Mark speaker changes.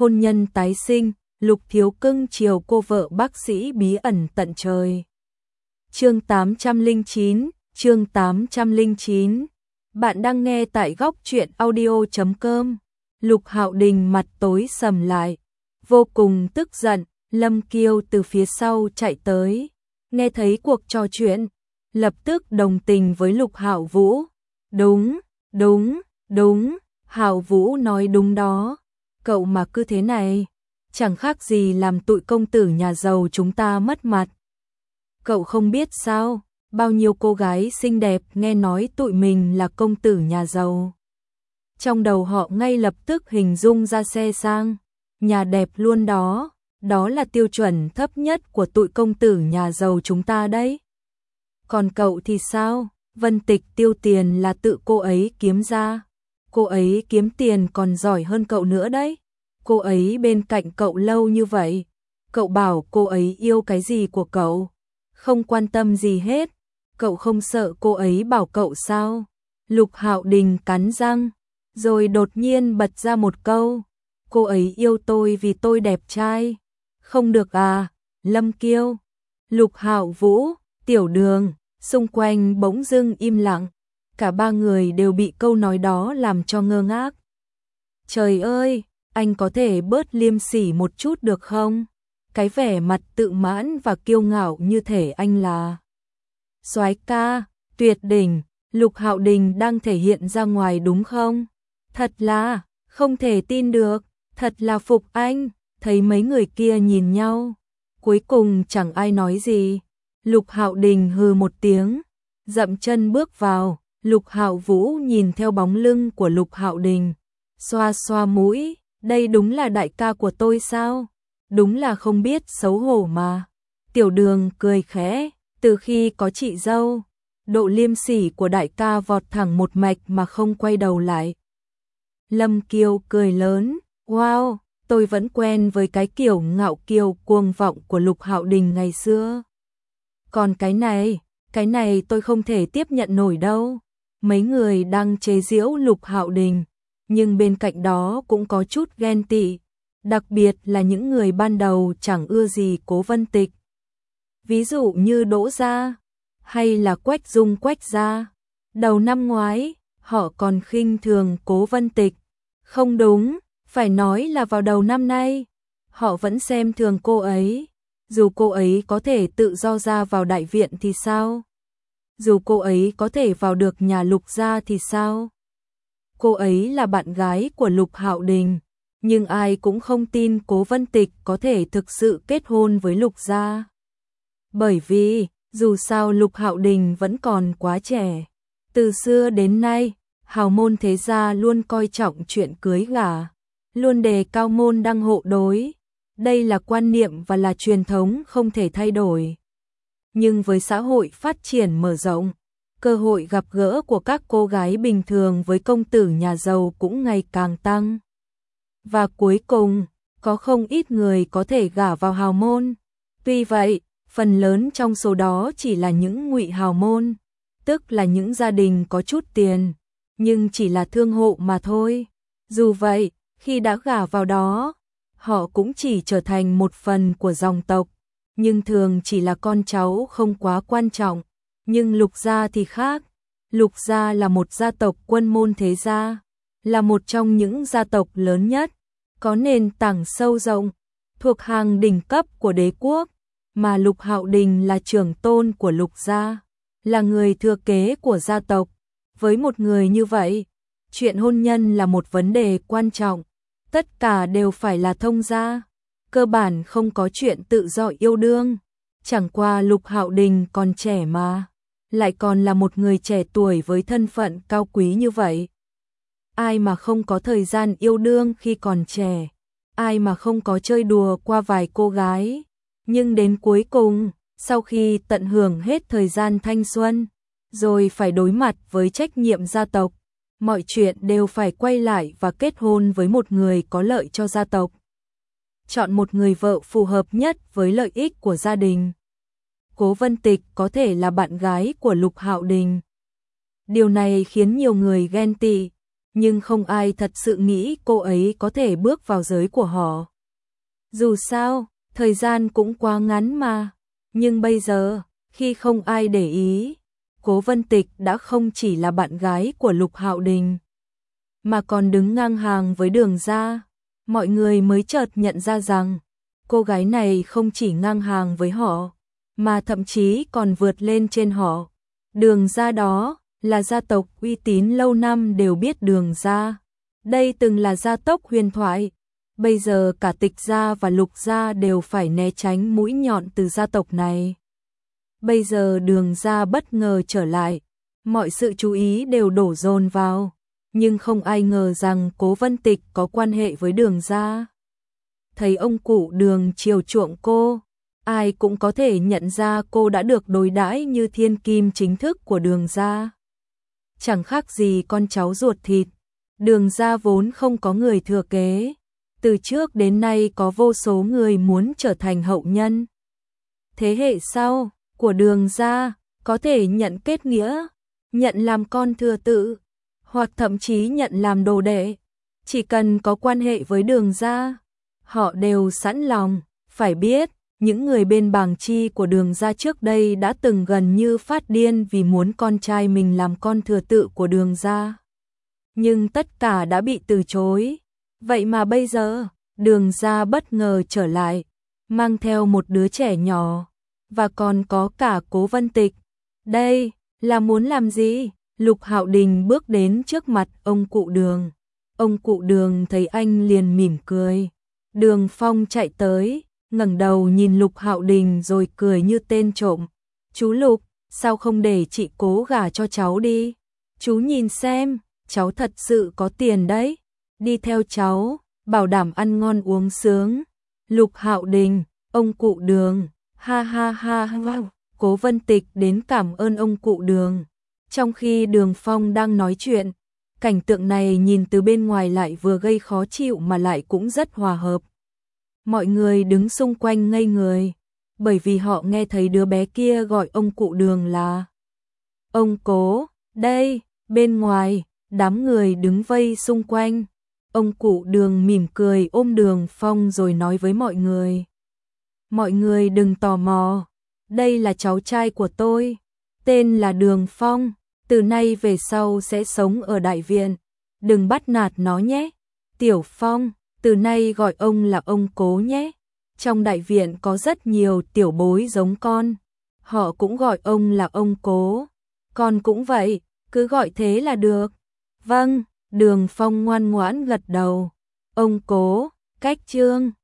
Speaker 1: hôn nhân tái sinh, Lục Thiếu cưng chiều cô vợ bác sĩ bí ẩn tận trời. Chương 809. Bạn đang nghe tại góc truyện audio.com. Lục Hạo Đình mặt tối sầm lại, vô cùng tức giận. Lâm Kiêu từ phía sau chạy tới, nghe thấy cuộc trò chuyện, lập tức đồng tình với Lục Hạo Vũ. Đúng, Hạo Vũ nói đúng đó. Cậu mà cứ thế này, chẳng khác gì làm tụi công tử nhà giàu chúng ta mất mặt. Cậu không biết sao, bao nhiêu cô gái xinh đẹp nghe nói tụi mình là công tử nhà giàu, trong đầu họ ngay lập tức hình dung ra xe sang, nhà đẹp luôn đó. Đó là tiêu chuẩn thấp nhất của tụi công tử nhà giàu chúng ta đấy. Còn cậu thì sao? Vân Tịch tiêu tiền là tự cô ấy kiếm ra. Cô ấy kiếm tiền còn giỏi hơn cậu nữa đấy. Cô ấy bên cạnh cậu lâu như vậy, cậu bảo cô ấy yêu cái gì của cậu? Không quan tâm gì hết. Cậu không sợ cô ấy bảo cậu sao? Lục Hạo Đình cắn răng, rồi đột nhiên bật ra một câu. Cô ấy yêu tôi vì tôi đẹp trai. Không được à? Lâm Kiêu, Lục Hạo Vũ, Tiểu Đường, xung quanh bỗng dưng im lặng. Cả ba người đều bị câu nói đó làm cho ngơ ngác. Trời ơi, anh có thể bớt liêm sỉ một chút được không? Cái vẻ mặt tự mãn và kiêu ngạo như thể anh là soái ca, tuyệt đỉnh. Lục Hạo Đình đang thể hiện ra ngoài đúng không? Thật là không thể tin được, thật là phục anh. Thấy mấy người kia nhìn nhau, cuối cùng chẳng ai nói gì. Lục Hạo Đình hừ một tiếng, dậm chân bước vào. Lục Hạo Vũ nhìn theo bóng lưng của Lục Hạo Đình, xoa xoa mũi, đây đúng là đại ca của tôi sao? Đúng là không biết xấu hổ mà. Tiểu Đường cười khẽ, từ khi có chị dâu, độ liêm sỉ của đại ca vọt thẳng một mạch mà không quay đầu lại. Lâm Kiêu cười lớn, wow, tôi vẫn quen với cái kiểu ngạo kiêu cuồng vọng của Lục Hạo Đình ngày xưa. Còn cái này tôi không thể tiếp nhận nổi đâu. Mấy người đang chế giễu Lục Hạo Đình, nhưng bên cạnh đó cũng có chút ghen tị, đặc biệt là những người ban đầu chẳng ưa gì Cố Vân Tịch. Ví dụ như Đỗ Gia, hay là Quách Dung Quách Gia. Đầu năm ngoái, họ còn khinh thường Cố Vân Tịch. Không đúng, phải nói là vào đầu năm nay, họ vẫn xem thường cô ấy. Dù cô ấy có thể tự do ra vào đại viện thì sao? Dù cô ấy có thể vào được nhà Lục gia thì sao? Cô ấy là bạn gái của Lục Hạo Đình, nhưng ai cũng không tin Cố Vân Tịch có thể thực sự kết hôn với Lục gia. Bởi vì, dù sao Lục Hạo Đình vẫn còn quá trẻ. Từ xưa đến nay, hào môn thế gia luôn coi trọng chuyện cưới gả, luôn đề cao môn đăng hộ đối. Đây là quan niệm và là truyền thống không thể thay đổi. Nhưng với xã hội phát triển mở rộng, cơ hội gặp gỡ của các cô gái bình thường với công tử nhà giàu cũng ngày càng tăng. Và cuối cùng, có không ít người có thể gả vào hào môn. Tuy vậy, phần lớn trong số đó chỉ là những ngụy hào môn, tức là những gia đình có chút tiền, nhưng chỉ là thương hộ mà thôi. Dù vậy, khi đã gả vào đó, họ cũng chỉ trở thành một phần của dòng tộc, nhưng thường chỉ là con cháu không quá quan trọng. Nhưng Lục gia thì khác. Lục gia là một gia tộc quân môn thế gia, là một trong những gia tộc lớn nhất, có nền tảng sâu rộng, thuộc hàng đỉnh cấp của đế quốc, mà Lục Hạo Đình là trưởng tôn của Lục gia, là người thừa kế của gia tộc. Với một người như vậy, chuyện hôn nhân là một vấn đề quan trọng, tất cả đều phải là thông gia, cơ bản không có chuyện tự do yêu đương. Chẳng qua Lục Hạo Đình còn trẻ mà, lại còn là một người trẻ tuổi với thân phận cao quý như vậy. Ai mà không có thời gian yêu đương khi còn trẻ, ai mà không có chơi đùa qua vài cô gái. Nhưng đến cuối cùng, sau khi tận hưởng hết thời gian thanh xuân, rồi phải đối mặt với trách nhiệm gia tộc, mọi chuyện đều phải quay lại và kết hôn với một người có lợi cho gia tộc. Chọn một người vợ phù hợp nhất với lợi ích của gia đình. Cố Vân Tịch có thể là bạn gái của Lục Hạo Đình. Điều này khiến nhiều người ghen tị, nhưng không ai thật sự nghĩ cô ấy có thể bước vào giới của họ. Dù sao, thời gian cũng quá ngắn mà. Nhưng bây giờ, khi không ai để ý, Cố Vân Tịch đã không chỉ là bạn gái của Lục Hạo Đình, mà còn đứng ngang hàng với Đường Gia. Mọi người mới chợt nhận ra rằng, cô gái này không chỉ ngang hàng với họ, mà thậm chí còn vượt lên trên họ. Đường Gia đó là gia tộc uy tín lâu năm đều biết Đường Gia. Đây từng là gia tộc huyền thoại. Bây giờ cả Tịch gia và Lục gia đều phải né tránh mũi nhọn từ gia tộc này. Bây giờ Đường Gia bất ngờ trở lại, mọi sự chú ý đều đổ dồn vào, nhưng không ai ngờ rằng Cố Vân Tịch có quan hệ với Đường Gia. Thấy ông cụ Đường chiều chuộng cô, ai cũng có thể nhận ra cô đã được đối đãi như thiên kim chính thức của Đường Gia. Chẳng khác gì con cháu ruột thịt. Đường Gia vốn không có người thừa kế, từ trước đến nay có vô số người muốn trở thành hậu nhân. Thế hệ sau của Đường Gia có thể nhận kết nghĩa, nhận làm con thừa tự, hoặc thậm chí nhận làm đồ đệ. Chỉ cần có quan hệ với Đường Gia, họ đều sẵn lòng. Phải biết, những người bên bàng chi của Đường Gia trước đây đã từng gần như phát điên vì muốn con trai mình làm con thừa tự của Đường Gia. Nhưng tất cả đã bị từ chối. Vậy mà bây giờ, Đường Gia bất ngờ trở lại, mang theo một đứa trẻ nhỏ, và còn có cả Cố Vân Tịch. Đây là muốn làm gì? Lục Hạo Đình bước đến trước mặt ông cụ Đường. Ông cụ Đường thấy anh liền mỉm cười. Đường Phong chạy tới, ngẩng đầu nhìn Lục Hạo Đình rồi cười như tên trộm. Chú Lục, sao không để chị Cố gả cho cháu đi? Chú nhìn xem, cháu thật sự có tiền đấy. Đi theo cháu, bảo đảm ăn ngon uống sướng. Lục Hạo Đình, ông cụ Đường, ha ha ha ha. Cố Vân Tịch đến cảm ơn ông cụ Đường. Trong khi Đường Phong đang nói chuyện, cảnh tượng này nhìn từ bên ngoài lại vừa gây khó chịu mà lại cũng rất hòa hợp. Mọi người đứng xung quanh ngây người, bởi vì họ nghe thấy đứa bé kia gọi ông cụ Đường là ông Cố. Đây, bên ngoài, đám người đứng vây xung quanh. Ông cụ Đường mỉm cười ôm Đường Phong rồi nói với mọi người. Mọi người đừng tò mò, đây là cháu trai của tôi, tên là Đường Phong, từ nay về sau sẽ sống ở đại viện, đừng bắt nạt nó nhé. Tiểu Phong, từ nay gọi ông là ông Cố nhé. Trong đại viện có rất nhiều tiểu bối giống con, họ cũng gọi ông là ông Cố. Con cũng vậy, cứ gọi thế là được. Vâng, Đường Phong ngoan ngoãn gật đầu. Ông Cố, cách chương